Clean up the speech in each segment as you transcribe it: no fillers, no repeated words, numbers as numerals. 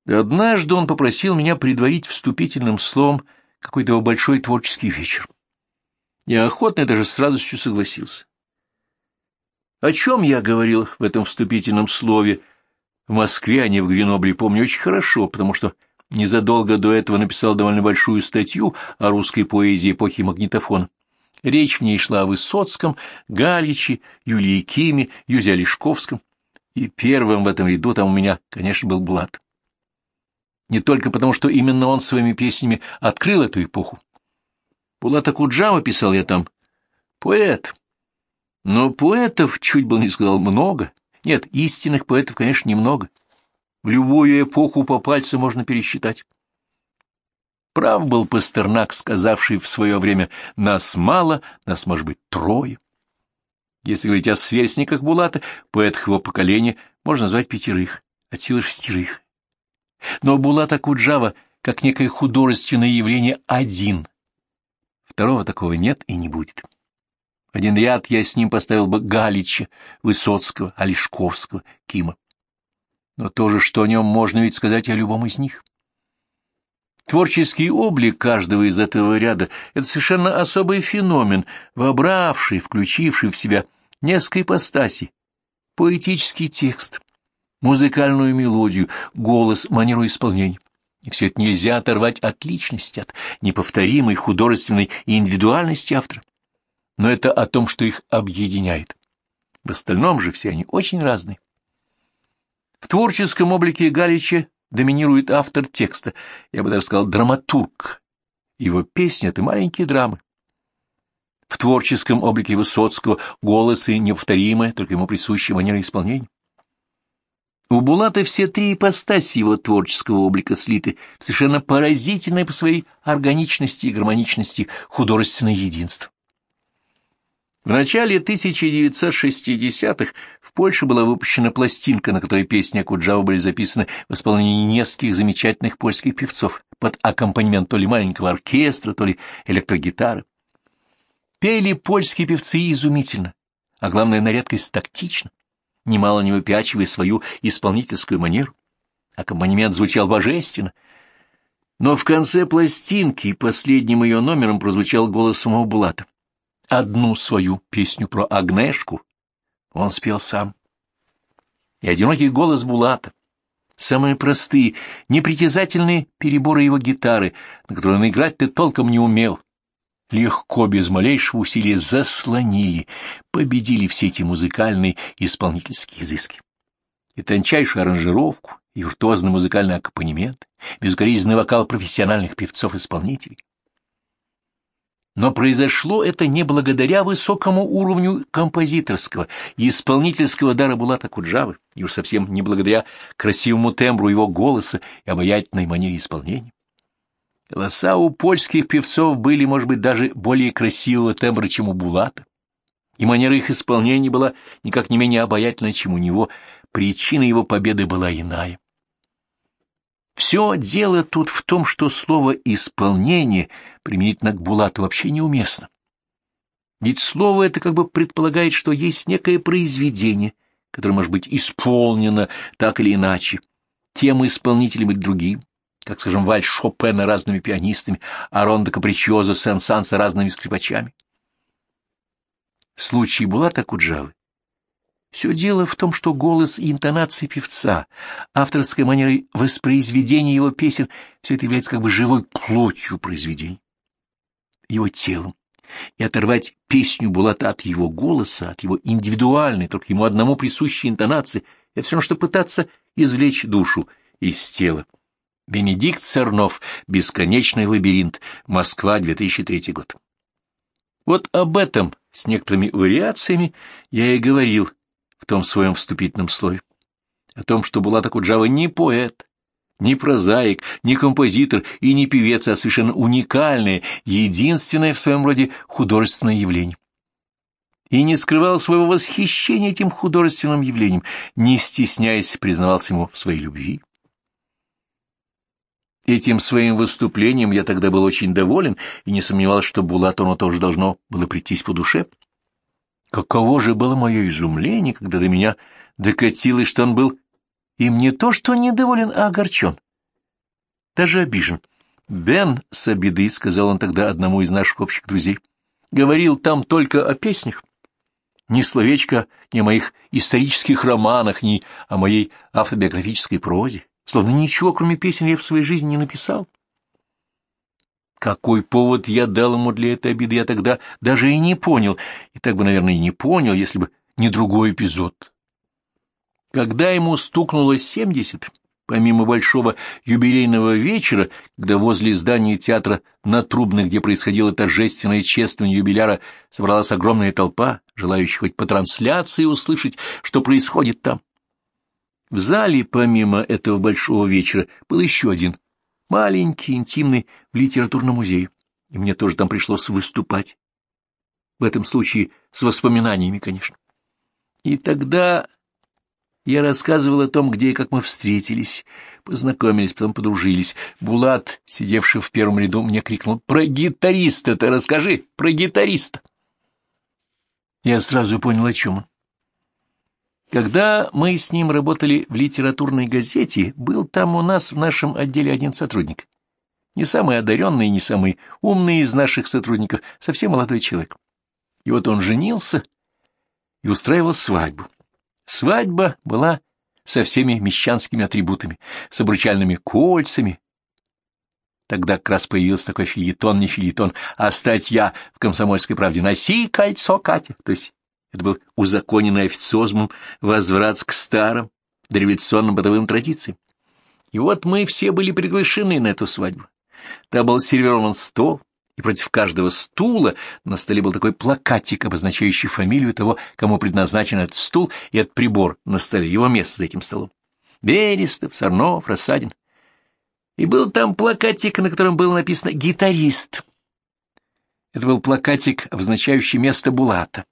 Однажды он попросил меня предварить вступительным словом какой-то его большой творческий вечер. Я охотно и даже с радостью согласился. О чем я говорил в этом вступительном слове в Москве, а не в Гренобле, помню очень хорошо, потому что незадолго до этого написал довольно большую статью о русской поэзии эпохи магнитофона. Речь в ней шла о Высоцком, Галиче, Юлии Киме, Юзе Олешковском. И первым в этом ряду там у меня, конечно, был Булат. Не только потому, что именно он своими песнями открыл эту эпоху. Булат Акуджава, писал я там, поэт. Но поэтов, чуть было не сказал, много. Нет, истинных поэтов, конечно, немного. В любую эпоху по пальцу можно пересчитать. Прав был Пастернак, сказавший в свое время: «Нас мало, нас, может быть, трое». Если говорить о сверстниках Булата, поэтах его поколения, можно назвать 5, от силы 6. Но Булат Акуджава, как некое художественное явление, один. Второго такого нет и не будет. В один ряд я с ним поставил бы Галича, Высоцкого, Олешковского, Кима. Но то же, что о нем можно ведь сказать о любом из них. Творческий облик каждого из этого ряда — это совершенно особый феномен, вобравший, включивший в себя несколько ипостасей: поэтический текст, музыкальную мелодию, голос, манеру исполнения. И все это нельзя оторвать от личности, от неповторимой художественной индивидуальности автора. Но это о том, что их объединяет. В остальном же все они очень разные. В творческом облике Галича доминирует автор текста, я бы даже сказал, драматург. Его песни — это маленькие драмы. В творческом облике Высоцкого голос и неповторимая, только ему присущая манера исполнения. У Булата все 3 ипостаси его творческого облика слиты в совершенно поразительное по своей органичности и гармоничности художественное единство. В начале 1960-х в Польше была выпущена пластинка, на которой песни Акуджавы были записаны в исполнении нескольких замечательных польских певцов под аккомпанемент то ли маленького оркестра, то ли электрогитары. Пели польские певцы изумительно, а главное, на редкость тактично, немало не выпячивая свою исполнительскую манеру. Аккомпанемент звучал божественно. Но в конце пластинки последним ее номером прозвучал голос самого Булата. Одну свою песню про Агнешку он спел сам. И одинокий голос Булата, самые простые, непритязательные переборы его гитары, на которые он играть-то толком не умел, легко, без малейшего усилия заслонили, победили все эти музыкальные и исполнительские изыски. И тончайшую аранжировку, и виртуозный музыкальный аккомпанемент, безукоризненный вокал профессиональных певцов-исполнителей. Но произошло это не благодаря высокому уровню композиторского и исполнительского дара Булата Акуджавы, и уж совсем не благодаря красивому тембру его голоса и обаятельной манере исполнения. Голоса у польских певцов были, может быть, даже более красивого тембра, чем у Булата, и манера их исполнения была никак не менее обаятельна, чем у него. Причина его победы была иная. Все дело тут в том, что слово «исполнение» применительно к Булату вообще неуместно. Ведь слово это как бы предполагает, что есть некое произведение, которое может быть исполнено так или иначе, тем исполнителем или другим, как, скажем, вальс Шопена разными пианистами, а рондо капричиозо Сен-Санса разными скрипачами. В случае Булата Акуджавы все дело в том, что голос и интонации певца, авторская манера воспроизведения его песен — все это является как бы живой плотью произведения, его телом. И оторвать песню Булата от его голоса, от его индивидуальной, только ему одному присущей интонации — это все равно, что пытаться извлечь душу из тела. Бенедикт Цернов, «Бесконечный лабиринт», Москва, 2003 год. Вот об этом с некоторыми вариациями я и говорил в том своем вступительном слове, о том, что Булат Акуджава не поэт, не прозаик, не композитор и не певец, а совершенно уникальное, единственное в своем роде художественное явление. И не скрывал своего восхищения этим художественным явлением, не стесняясь, признавался ему в своей любви. Этим своим выступлением я тогда был очень доволен и не сомневался, что Булату оно тоже должно было прийтись по душе. Каково же было мое изумление, когда до меня докатилось, что он был им не то что недоволен, а огорчен. даже обижен. «Бен с обиды», — сказал он тогда одному из наших общих друзей, — «говорил там только о песнях. Ни словечко ни о моих исторических романах, ни о моей автобиографической прозе. Словно ничего, кроме песен, я в своей жизни не написал». Какой повод я дал ему для этой обиды, я тогда даже и не понял, и так бы, наверное, и не понял, если бы не другой эпизод. Когда ему стукнуло 70, помимо большого юбилейного вечера, когда возле здания театра на Трубной, где происходило торжественное чествование юбиляра, собралась огромная толпа, желающая хоть по трансляции услышать, что происходит там. В зале, помимо этого большого вечера, был еще один, маленький, интимный, в литературном музее, и мне тоже там пришлось выступать. В этом случае с воспоминаниями, конечно. И тогда я рассказывал о том, где и как мы встретились, познакомились, потом подружились. Булат, сидевший в первом ряду, мне крикнул: «Про гитариста-то расскажи, про гитариста!» Я сразу понял, о чем он. Когда мы с ним работали в литературной газете, был там у нас в нашем отделе один сотрудник. Не самый одаренный, не самый умный из наших сотрудников, совсем молодой человек. И вот он женился и устраивал свадьбу. Свадьба была со всеми мещанскими атрибутами, с обручальными кольцами. Тогда как раз появился такой фельетон, не фельетон, а статья в «Комсомольской правде» «Носи кольцо, Катя». То есть это был узаконенный официозмом возврат к старым дореволюционным бытовым традициям. И вот мы все были приглашены на эту свадьбу. Там был сервирован стол, и против каждого стула на столе был такой плакатик, обозначающий фамилию того, кому предназначен этот стул и этот прибор на столе, его место за этим столом. Берестов, Сорнов, Рассадин. И был там плакатик, на котором было написано «Гитарист». Это был плакатик, обозначающий место Булата.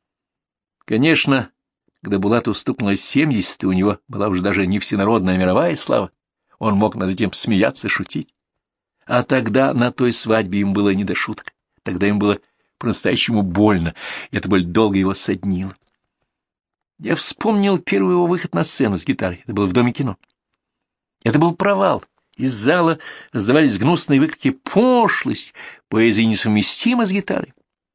Конечно, когда Булату стукнуло 70, и у него была уже даже не всенародная, а мировая слава, он мог над этим смеяться, шутить. А тогда на той свадьбе им было не до шуток. Тогда им было по-настоящему больно, и эта боль долго его соднила. Я вспомнил первый его выход на сцену с гитарой. Это было в Доме кино. Это был провал. Из зала раздавались гнусные выкрики: «Пошлость! Поэзия несовместима с гитарой!»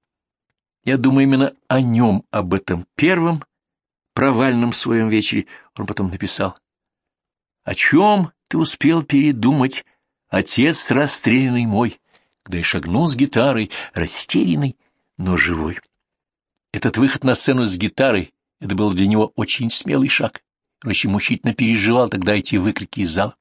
Я думаю, именно о нем, об этом первом провальном своем вечере, он потом написал: «О чем ты успел передумать, отец расстрелянный мой, когда я шагнул с гитарой, растерянный, но живой?» Этот выход на сцену с гитарой — это был для него очень смелый шаг. Он очень мучительно переживал тогда эти выкрики из зала.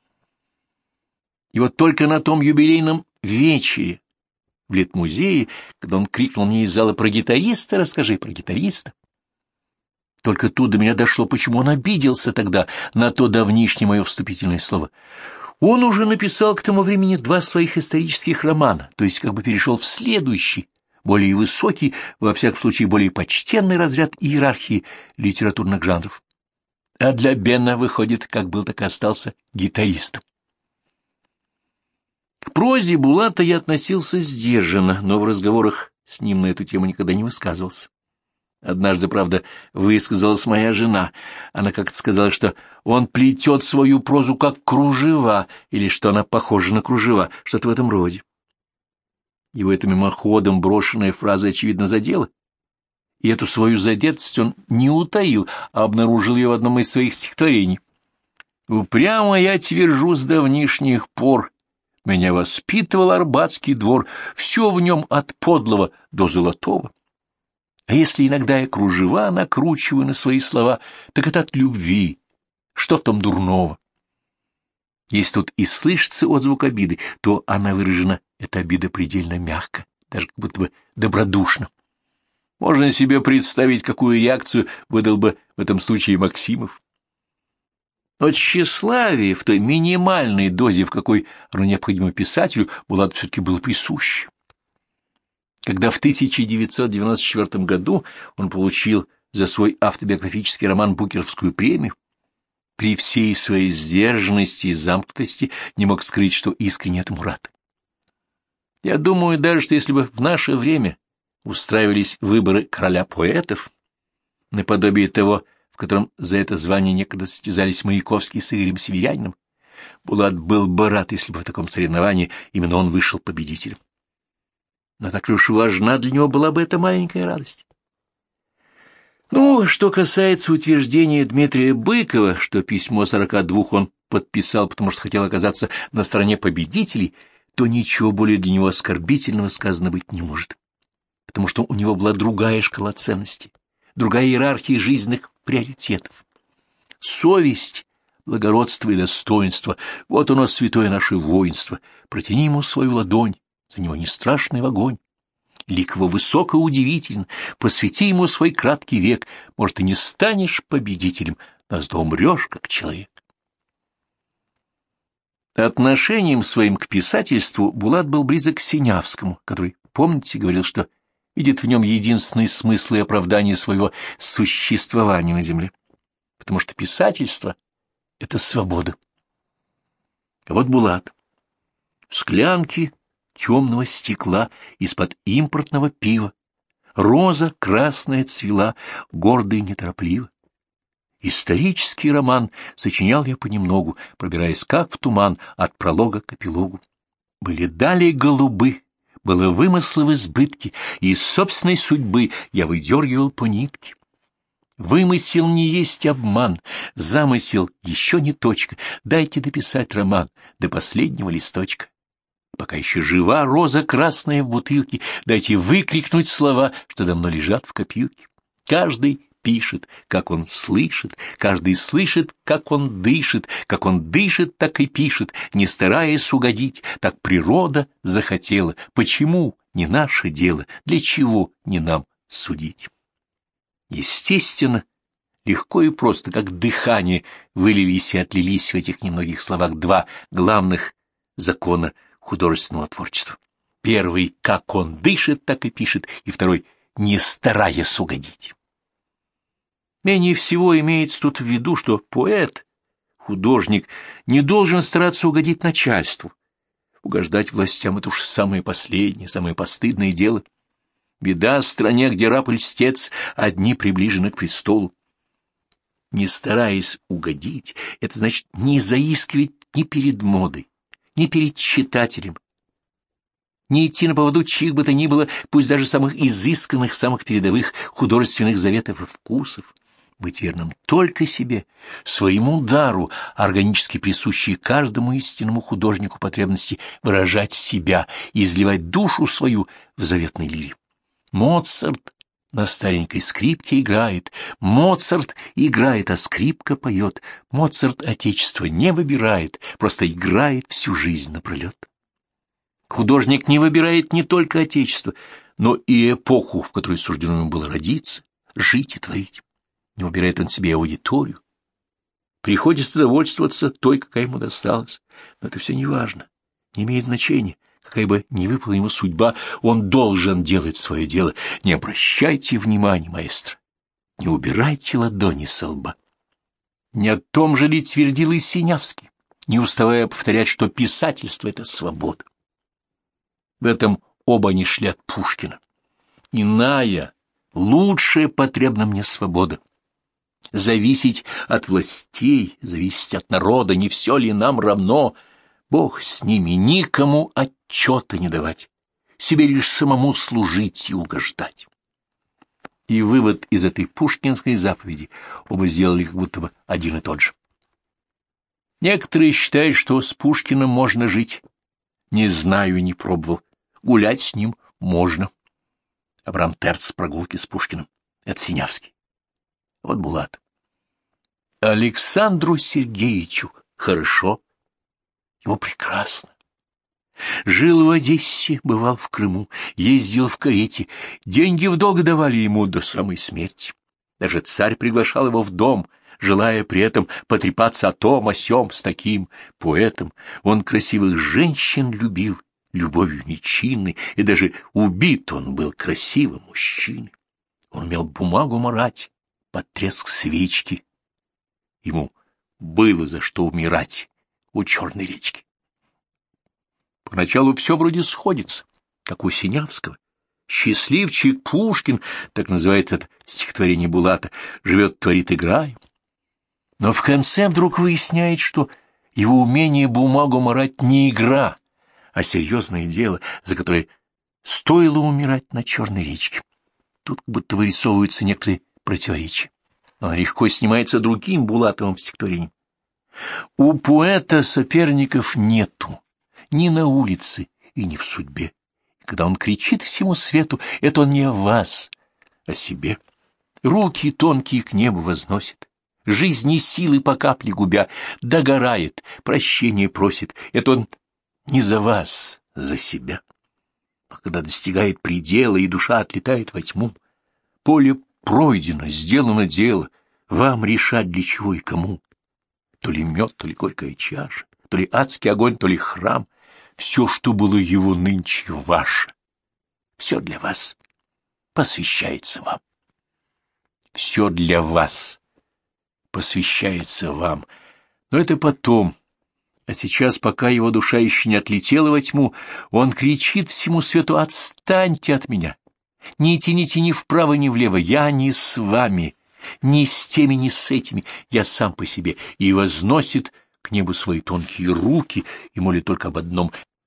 И вот только на том юбилейном вечере в Литмузее, когда он крикнул мне из зала: «Про гитариста расскажи, про гитариста!» Только тут до меня дошло, почему он обиделся тогда на то давнишнее мое вступительное слово. Он уже написал к тому времени 2 своих исторических романа, то есть как бы перешел в следующий, более высокий, во всяком случае более почтенный разряд иерархии литературных жанров. А для Бена, выходит, как был, так и остался гитаристом. К прозе Булата я относился сдержанно, но в разговорах с ним на эту тему никогда не высказывался. Однажды, правда, высказалась моя жена. Она как-то сказала, что он плетет свою прозу как кружева, или что она похожа на кружева, что-то в этом роде. Его эта мимоходом брошенная фраза, очевидно, задела. И эту свою задетость он не утаил, а обнаружил ее в одном из своих стихотворений. «Упрямо я твержу с давнишних пор, меня воспитывал Арбатский двор, все в нем от подлого до золотого. А если иногда я кружева накручиваю на свои слова, так это от любви. Что в том дурного?» Если тут и слышится отзвук обиды, то она выражена, эта обида, предельно мягко, даже как будто бы добродушно. Можно себе представить, какую реакцию выдал бы в этом случае Максимов. Но тщеславие в той минимальной дозе, в какой оно необходимо писателю, Булату все-таки было присуще. Когда в 1994 году он получил за свой автобиографический роман Букеровскую премию, при всей своей сдержанности и замкнутости не мог скрыть, что искренне этому рад. Я думаю даже, что если бы в наше время устраивались выборы короля поэтов, наподобие того, в котором за это звание некогда состязались Маяковский с Игорем Северяниным, Булат был бы рад, если бы в таком соревновании именно он вышел победителем. Но так уж важна для него была бы эта маленькая радость. Ну, что касается утверждения Дмитрия Быкова, что письмо 42 он подписал, потому что хотел оказаться на стороне победителей, то ничего более для него оскорбительного сказано быть не может, потому что у него была другая шкала ценностей, другая иерархия жизненных приоритетов. Совесть, благородство и достоинство — вот оно, святое наше воинство. Протяни ему свою ладонь, за него не страшный в огонь. Лик его высоко удивителен, посвяти ему свой краткий век, может, и не станешь победителем, но зато умрешь как человек. Отношением своим к писательству Булат был близок к Синявскому, который, помните, говорил, что видит в нем единственный смысл и оправдание своего существования на земле, потому что писательство — это свобода. А вот Булат в склянке темного стекла из-под импортного пива. Роза красная цвела, гордо и неторопливо. Исторический роман сочинял я понемногу, пробираясь как в туман от пролога к эпилогу. Были далее голубы, было вымысла в избытке, и из собственной судьбы я выдергивал по нитке. Вымысел не есть обман, замысел еще не точка, дайте дописать роман до последнего листочка. Пока еще жива роза красная в бутылке, дайте выкрикнуть слова, что давно лежат в копилке. Каждый пишет, как он слышит, каждый слышит, как он дышит, так и пишет, не стараясь угодить, так природа захотела. Почему не наше дело, для чего не нам судить? Естественно, легко и просто, как дыхание, вылились и отлились в этих немногих словах два главных закона художественного творчества. Первый — как он дышит, так и пишет, и второй — не стараясь угодить. Менее всего имеется тут в виду, что поэт, художник, не должен стараться угодить начальству. Угождать властям — это уж самое последнее, самое постыдное дело. Беда стране, где раб и льстец одни приближены к престолу. Не стараясь угодить, это значит не заискивать ни перед модой, ни перед читателем, не идти на поводу чьих бы то ни было, пусть даже самых изысканных, самых передовых художественных заветов и вкусов, быть верным только себе, своему дару, органически присущей каждому истинному художнику потребности выражать себя и изливать душу свою в заветной лире. Моцарт на старенькой скрипке играет, Моцарт играет, а скрипка поет. Моцарт отечество не выбирает, просто играет всю жизнь напролет. Художник не выбирает не только отечество, но и эпоху, в которой суждено ему было родиться, жить и творить. Не выбирает он себе аудиторию. Приходится довольствоваться той, какая ему досталась. Но это все не важно, не имеет значения. Какая бы ни выпала ему судьба, он должен делать свое дело. Не обращайте внимания, маэстро, не убирайте ладони со лба. Не о том же ли твердил и Синявский, не уставая повторять, что писательство — это свобода. В этом оба они шли от Пушкина. Иная, лучшая потребна мне свобода. Зависеть от властей, зависеть от народа, не все ли нам равно? Бог с ними, никому отчета не давать, себе лишь самому служить и угождать. И вывод из этой пушкинской заповеди оба сделали как будто бы один и тот же. Некоторые считают, что с Пушкиным можно жить. Не знаю и не пробовал. Гулять с ним можно. Абрам Терц, прогулки с Пушкиным. Это Синявский. Вот Булат. Александру Сергеевичу хорошо. Его прекрасно. Жил в Одессе, бывал в Крыму, ездил в карете, деньги в долг давали ему до самой смерти. Даже царь приглашал его в дом, желая при этом потрепаться о том, о сём с таким поэтом. Он красивых женщин любил, любовью нечинной, и даже убит он был красивым мужчиной. Он умел бумагу марать под треск свечки. Ему было за что умирать у Черной речки. Поначалу все вроде сходится, как у Синявского. Счастливчик Пушкин, так называет это стихотворение Булата, живет, творит, играет. Но в конце вдруг выясняет, что Его умение бумагу марать не игра, а серьезное дело, за которое стоило умирать на Черной речке. Тут как будто вырисовываются некоторые противоречия. Но он легко снимается другим Булатовым стихотворением. У поэта соперников нету ни на улице и ни в судьбе. Когда он кричит всему свету, это он не о вас, а о себе. Руки тонкие к небу возносит, жизни силы по капле губя, догорает, прощение просит. Это он не за вас, за себя. Но когда достигает предела, и душа отлетает во тьму, поле пройдено, сделано дело, вам решать для чего и кому. То ли мед, то ли горькая чаша, то ли адский огонь, то ли храм. Все, что было его нынче, ваше. Все для вас посвящается вам. Все для вас посвящается вам. Но это потом. А сейчас, пока его душа еще не отлетела во тьму, он кричит всему свету: «Отстаньте от меня! Не тяните ни вправо, ни влево! Я не с вами, ни с теми, ни с этими! Я сам по себе!» И возносит к небу свои тонкие руки и молит только об одном: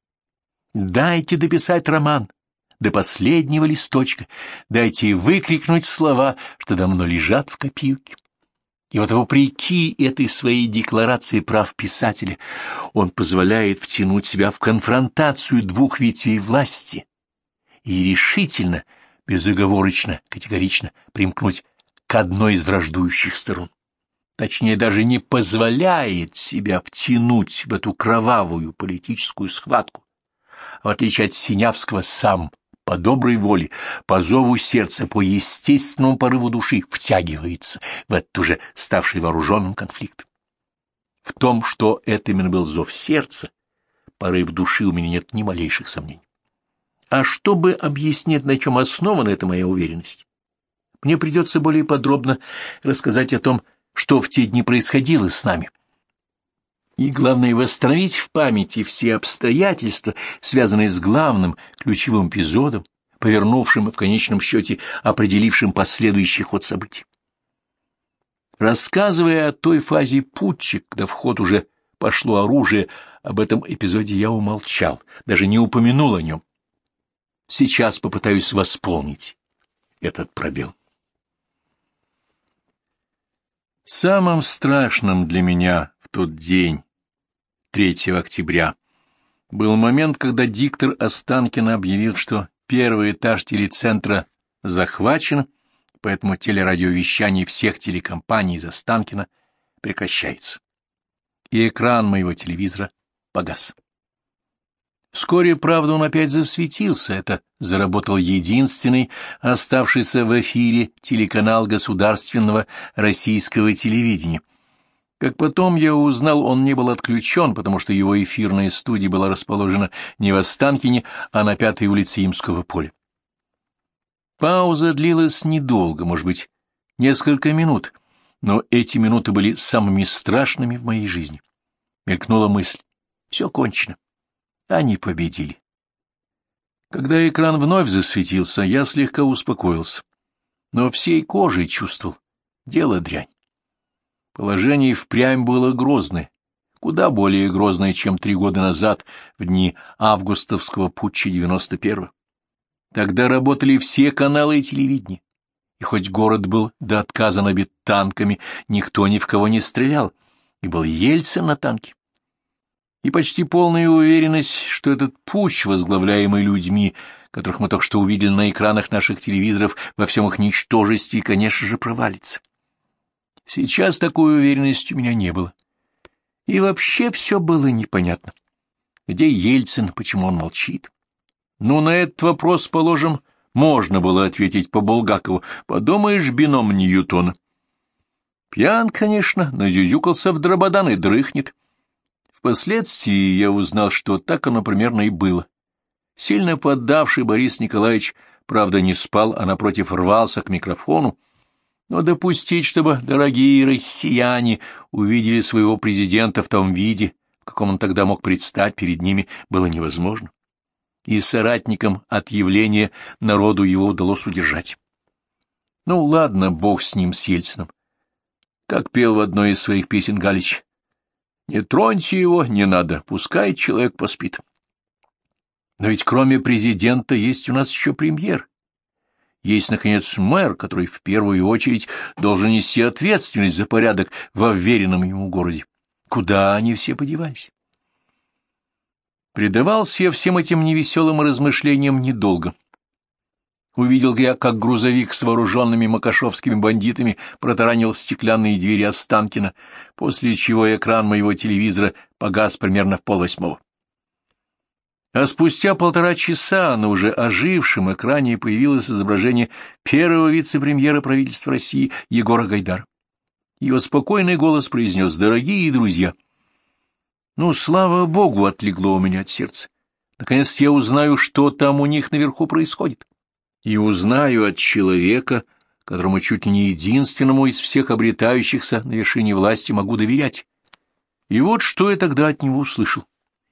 «Дайте дописать роман до последнего листочка, дайте выкрикнуть слова, что давно лежат в копилке». И вот вопреки этой своей декларации прав писателя он позволяет втянуть себя в конфронтацию двух ветвей власти и решительно, безоговорочно, категорично примкнуть к одной из враждующих сторон. Точнее, даже не позволяет себя втянуть в эту кровавую политическую схватку, а в отличие от Синявского сам по доброй воле, по зову сердца, по естественному порыву души втягивается в этот уже ставший вооруженным конфликт. В том, что это именно был зов сердца, порыв души, у меня нет ни малейших сомнений. А чтобы объяснить, на чем основана эта моя уверенность, мне придется более подробно рассказать о том, что в те дни происходило с нами. И главное, восстановить в памяти все обстоятельства, связанные с главным ключевым эпизодом, повернувшим и в конечном счете определившим последующий ход событий. Рассказывая о той фазе путча, когда в ход уже пошло оружие, об этом эпизоде я умолчал, даже не упомянул о нем. Сейчас попытаюсь восполнить этот пробел. Самым страшным для меня в тот день, 3 октября, был момент, когда диктор Останкино объявил, что первый этаж телецентра захвачен, поэтому телерадиовещание всех телекомпаний из Останкино прекращается. И экран моего телевизора погас. Вскоре, правда, он опять засветился. Это заработал единственный оставшийся в эфире телеканал государственного российского телевидения. Как потом я узнал, он не был отключен, потому что его эфирная студия была расположена не в Останкине, а на 5-й улице Имского поля. Пауза длилась недолго, может быть, несколько минут, но эти минуты были самыми страшными в моей жизни. Мелькнула мысль: все кончено. Они победили. Когда экран вновь засветился, я слегка успокоился, но всей кожей чувствовал: дело дрянь. Положение впрямь было грозное, куда более грозное, чем 3 года назад, в дни августовского путча 91-го. Тогда работали все каналы телевидения, и хоть город был до отказа набит танками, никто ни в кого не стрелял, и был Ельцин на танке. И почти полная уверенность, что этот путч, возглавляемый людьми, которых мы только что увидели на экранах наших телевизоров, во всем их ничтожестве, конечно же, провалится. Сейчас такой уверенности у меня не было. И вообще все было непонятно. Где Ельцин, почему он молчит? Ну, на этот вопрос, положим, можно было ответить по Булгакову: подумаешь, бином Ньютона. Пьян, конечно, назюзюкался в дрободан и дрыхнет. Впоследствии я узнал, что так оно примерно и было. Сильно поддавший Борис Николаевич, правда, не спал, а напротив рвался к микрофону, но допустить, чтобы дорогие россияне увидели своего президента в том виде, в каком он тогда мог предстать перед ними, было невозможно. И соратникам от явления народу его удалось удержать. Ну, ладно, бог с ним, с Ельциным. Как пел в одной из своих песен Галич: Не троньте его, не надо, пускай человек поспит. Но ведь кроме президента есть у нас еще премьер. Есть, наконец, мэр, который в первую очередь должен нести ответственность за порядок во вверенном ему городе. Куда они все подевались? Предавался я всем этим невеселым размышлениям недолго. Увидел я, как грузовик с вооруженными макашовскими бандитами протаранил стеклянные двери Останкина, после чего экран моего телевизора погас примерно в 7:30. А спустя 1,5 часа на уже ожившем экране появилось изображение первого вице-премьера правительства России Егора Гайдара. Его спокойный голос произнес: «Дорогие друзья». Ну, слава богу, отлегло у меня от сердца. Наконец я узнаю, что там у них наверху происходит. И узнаю от человека, которому чуть ли не единственному из всех обретающихся на вершине власти могу доверять. И вот что я тогда от него услышал.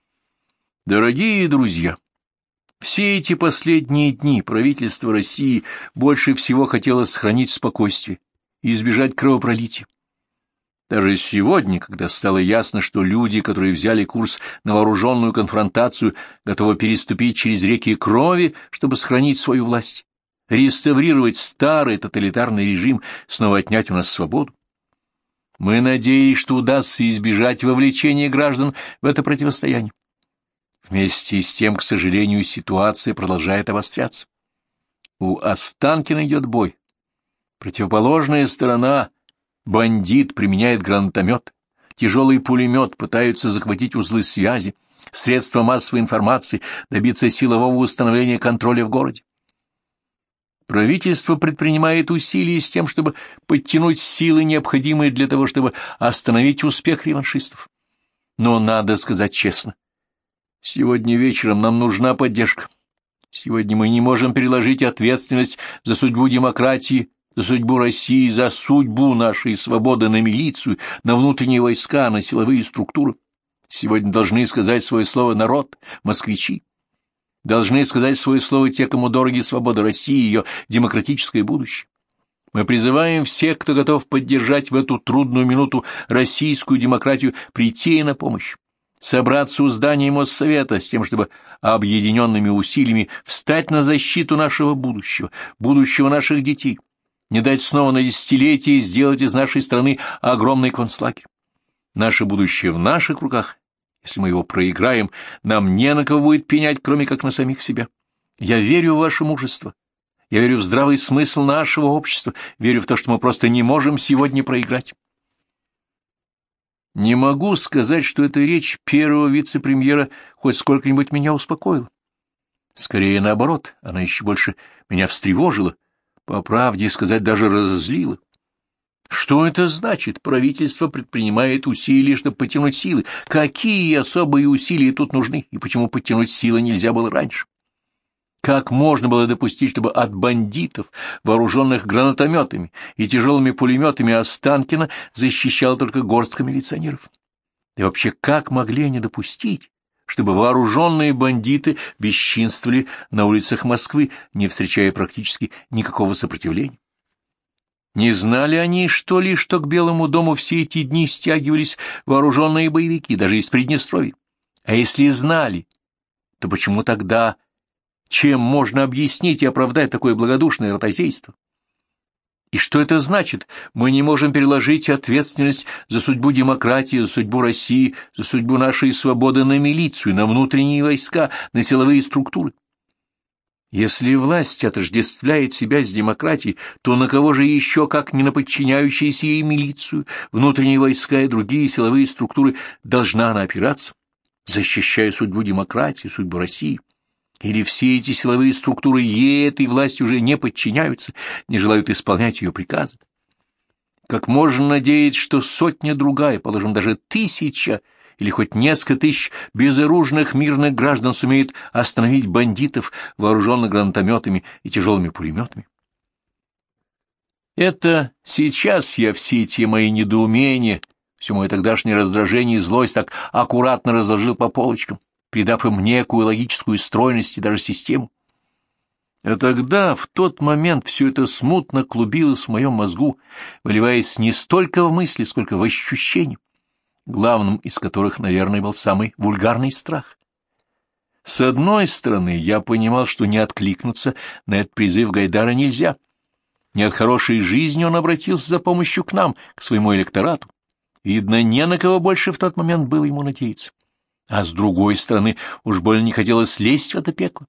Дорогие друзья, все эти последние дни правительство России больше всего хотело сохранить спокойствие и избежать кровопролития. Даже сегодня, когда стало ясно, что люди, которые взяли курс на вооруженную конфронтацию, готовы переступить через реки крови, чтобы сохранить свою власть, реставрировать старый тоталитарный режим, снова отнять у нас свободу, мы надеялись, что удастся избежать вовлечения граждан в это противостояние. Вместе с тем, к сожалению, ситуация продолжает обостряться. У Останкина идет бой. Противоположная сторона, бандит, применяет гранатомет, тяжелый пулемет, пытаются захватить узлы связи, средства массовой информации, добиться силового установления контроля в городе. Правительство предпринимает усилия с тем, чтобы подтянуть силы, необходимые для того, чтобы остановить успех реваншистов. Но надо сказать честно, сегодня вечером нам нужна поддержка. Сегодня мы не можем переложить ответственность за судьбу демократии, за судьбу России, за судьбу нашей свободы на милицию, на внутренние войска, на силовые структуры. Сегодня должны сказать свое слово народ, москвичи. Должны сказать свое слово те, кому дороги свобода России и ее демократическое будущее. Мы призываем всех, кто готов поддержать в эту трудную минуту российскую демократию, прийти ей на помощь, собраться у здания Моссовета с тем, чтобы объединенными усилиями встать на защиту нашего будущего, будущего наших детей, не дать снова на десятилетия сделать из нашей страны огромный концлагерь. Наше будущее в наших руках. Если мы его проиграем, нам не на кого будет пенять, кроме как на самих себя. Я верю в ваше мужество. Я верю в здравый смысл нашего общества. Верю в то, что мы просто не можем сегодня проиграть. Не могу сказать, что эта речь первого вице-премьера хоть сколько-нибудь меня успокоила. Скорее наоборот, она еще больше меня встревожила, по правде сказать, даже разозлила. Что это значит? Правительство предпринимает усилия, чтобы подтянуть силы. Какие особые усилия тут нужны? И почему подтянуть силы нельзя было раньше? Как можно было допустить, чтобы от бандитов, вооруженных гранатометами и тяжелыми пулеметами, Останкина защищала только горстка милиционеров? И вообще, как могли они допустить, чтобы вооруженные бандиты бесчинствовали на улицах Москвы, не встречая практически никакого сопротивления? Не знали они, что ли, что к Белому дому все эти дни стягивались вооруженные боевики, даже из Приднестровья? А если знали, то почему тогда, чем можно объяснить и оправдать такое благодушное ротозейство? И что это значит? Мы не можем переложить ответственность за судьбу демократии, за судьбу России, за судьбу нашей свободы на милицию, на внутренние войска, на силовые структуры. Если власть отождествляет себя с демократией, то на кого же еще, как не на подчиняющиеся ей милицию, внутренние войска и другие силовые структуры, должна она опираться, защищая судьбу демократии, судьбу России? Или все эти силовые структуры ей, этой власти, уже не подчиняются, не желают исполнять ее приказы? Как можно надеяться, что сотня другая, положим, даже 1000 или хоть несколько тысяч безоружных мирных граждан сумеет остановить бандитов, вооруженных гранатометами и тяжелыми пулеметами? Это сейчас я все эти мои недоумения, все мое тогдашнее раздражение и злость так аккуратно разложил по полочкам, придав им некую логическую стройность и даже систему. А тогда, в тот момент, все это смутно клубилось в моем мозгу, выливаясь не столько в мысли, сколько в ощущения. главным из которых, наверное, был самый вульгарный страх. С одной стороны, я понимал, что не откликнуться на этот призыв Гайдара нельзя. Не от хорошей жизни он обратился за помощью к нам, к своему электорату. Видно, не на кого больше в тот момент было ему надеяться. А с другой стороны, уж больно не хотелось лезть в это пекло.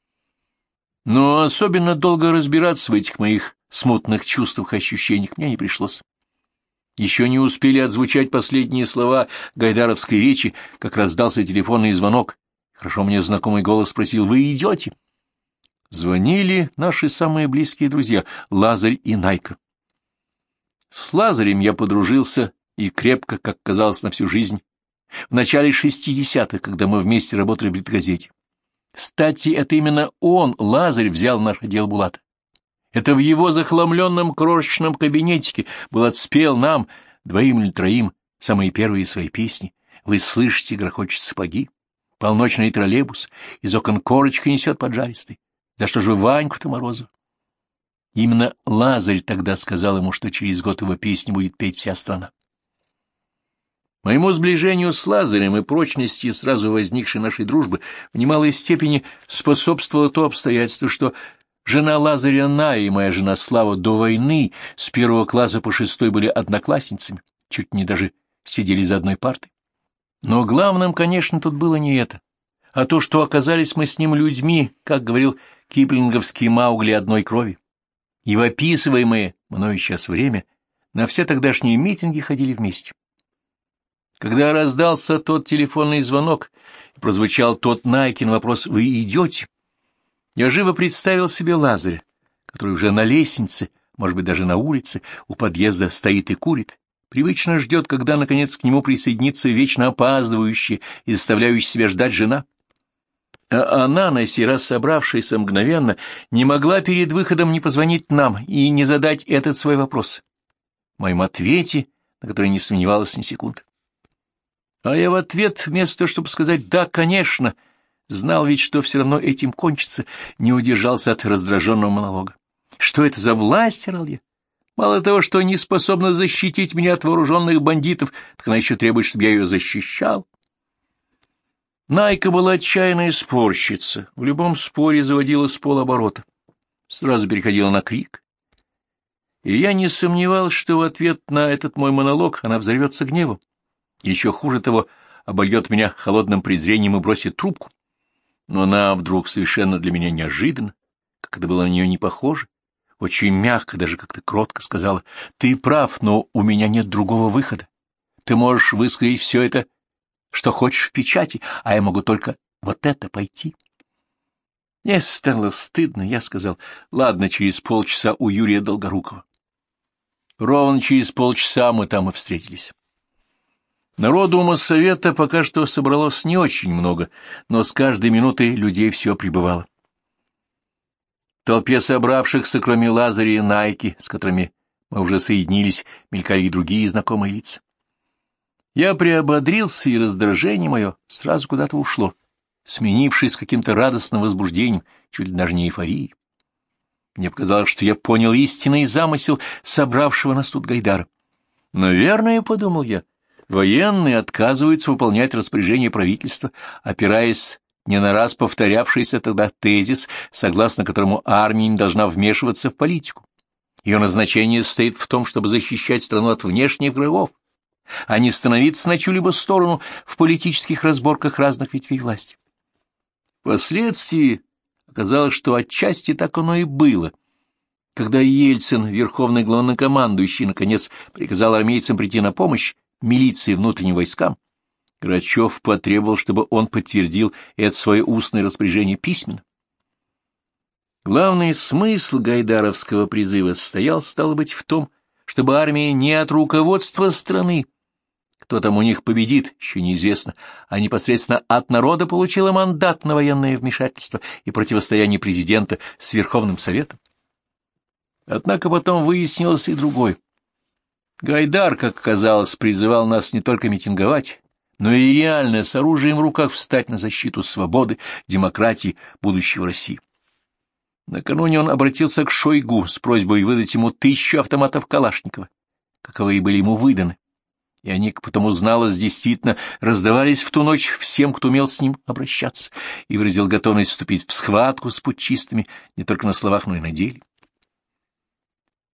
Но особенно долго разбираться в этих моих смутных чувствах и ощущениях мне не пришлось. Еще не успели отзвучать последние слова гайдаровской речи, как раздался телефонный звонок. Хорошо мне знакомый голос спросил: «Вы идете?» Звонили наши самые близкие друзья Лазарь и Найка. С Лазарем я подружился и крепко, как казалось, на всю жизнь, в начале 60-х, когда мы вместе работали в Литгазете. Кстати, это именно он, Лазарь, взял наше дело Булата. Это в его захламленном крошечном кабинетике был отспел нам, 2 или 3, самые первые свои песни. Вы слышите, грохочут сапоги, полночный троллейбус, из окон корочка несет поджаристый. Да что же вы Ваньку-то Морозова? Именно Лазарь тогда сказал ему, что через год его песни будет петь вся страна. Моему сближению с Лазарем и прочности сразу возникшей нашей дружбы в немалой степени способствовало то обстоятельство, что жена Лазаря Ная и моя жена Слава до войны с 1 класса по 6 были одноклассницами, чуть не даже сидели за одной партой. Но главным, конечно, тут было не это, а то, что оказались мы с ним людьми, как говорил киплинговский Маугли, одной крови. И в описываемое мною сейчас время на все тогдашние митинги ходили вместе. Когда раздался тот телефонный звонок и прозвучал тот Найкин вопрос: «Вы идете?», я живо представил себе Лазаря, который уже на лестнице, может быть, даже на улице, у подъезда стоит и курит, привычно ждет, когда, наконец, к нему присоединится вечно опаздывающая и заставляющая себя ждать жена. А она, на сей раз собравшаяся мгновенно, не могла перед выходом не позвонить нам и не задать этот свой вопрос. В моем ответе, на который не сомневалась ни секунды. А я в ответ, вместо того, чтобы сказать «да, конечно», знал ведь, что все равно этим кончится, не удержался от раздраженного монолога. Что это за власть, орал я? Мало того, что не способна защитить меня от вооруженных бандитов, так она еще требует, чтобы я ее защищал. Найка была отчаянная спорщица, в любом споре заводила с полоборота, сразу переходила на крик. И я не сомневался, что в ответ на этот мой монолог она взорвется гневом. Еще хуже того, обольет меня холодным презрением и бросит трубку. Но она вдруг совершенно для меня неожиданно, как это было на нее не похоже, очень мягко, даже как-то кротко сказала: «Ты прав, но у меня нет другого выхода. Ты можешь высказать все это, что хочешь в печати, а я могу только вот это пойти». Мне стало стыдно, я сказал: «Ладно, через полчаса у Юрия Долгорукова». Ровно через полчаса мы там и встретились. Народу у моссовета пока что собралось не очень много, но с каждой минутой людей все прибывало. В толпе собравшихся, кроме Лазаря и Найки, с которыми мы уже соединились, мелькали и другие знакомые лица. Я приободрился, и раздражение мое сразу куда-то ушло, сменившись каким-то радостным возбуждением, чуть ли даже не эйфорией. Мне показалось, что я понял истинный замысел собравшего нас тут Гайдара. Наверное, подумал я, военные отказываются выполнять распоряжение правительства, опираясь не на раз повторявшийся тогда тезис, согласно которому армия не должна вмешиваться в политику. Ее назначение состоит в том, чтобы защищать страну от внешних врагов, а не становиться на чью-либо сторону в политических разборках разных ветвей власти. Впоследствии оказалось, что отчасти так оно и было. Когда Ельцин, верховный главнокомандующий, наконец приказал армейцам прийти на помощь, милиции и внутренним войскам, Грачев потребовал, чтобы он подтвердил это свое устное распоряжение письменно. Главный смысл гайдаровского призыва состоял, стало быть, в том, чтобы армия не от руководства страны, кто там у них победит, еще неизвестно, а непосредственно от народа получила мандат на военное вмешательство и противостояние президента с Верховным Советом. Однако потом выяснилось и другое. Гайдар, как оказалось, призывал нас не только митинговать, но и реально с оружием в руках встать на защиту свободы, демократии, будущего России. Накануне он обратился к Шойгу с просьбой выдать ему 1000 автоматов Калашникова, каковые были ему выданы, и они, как потом узналось, действительно раздавались в ту ночь всем, кто умел с ним обращаться, и выразил готовность вступить в схватку с путчистами не только на словах, но и на деле.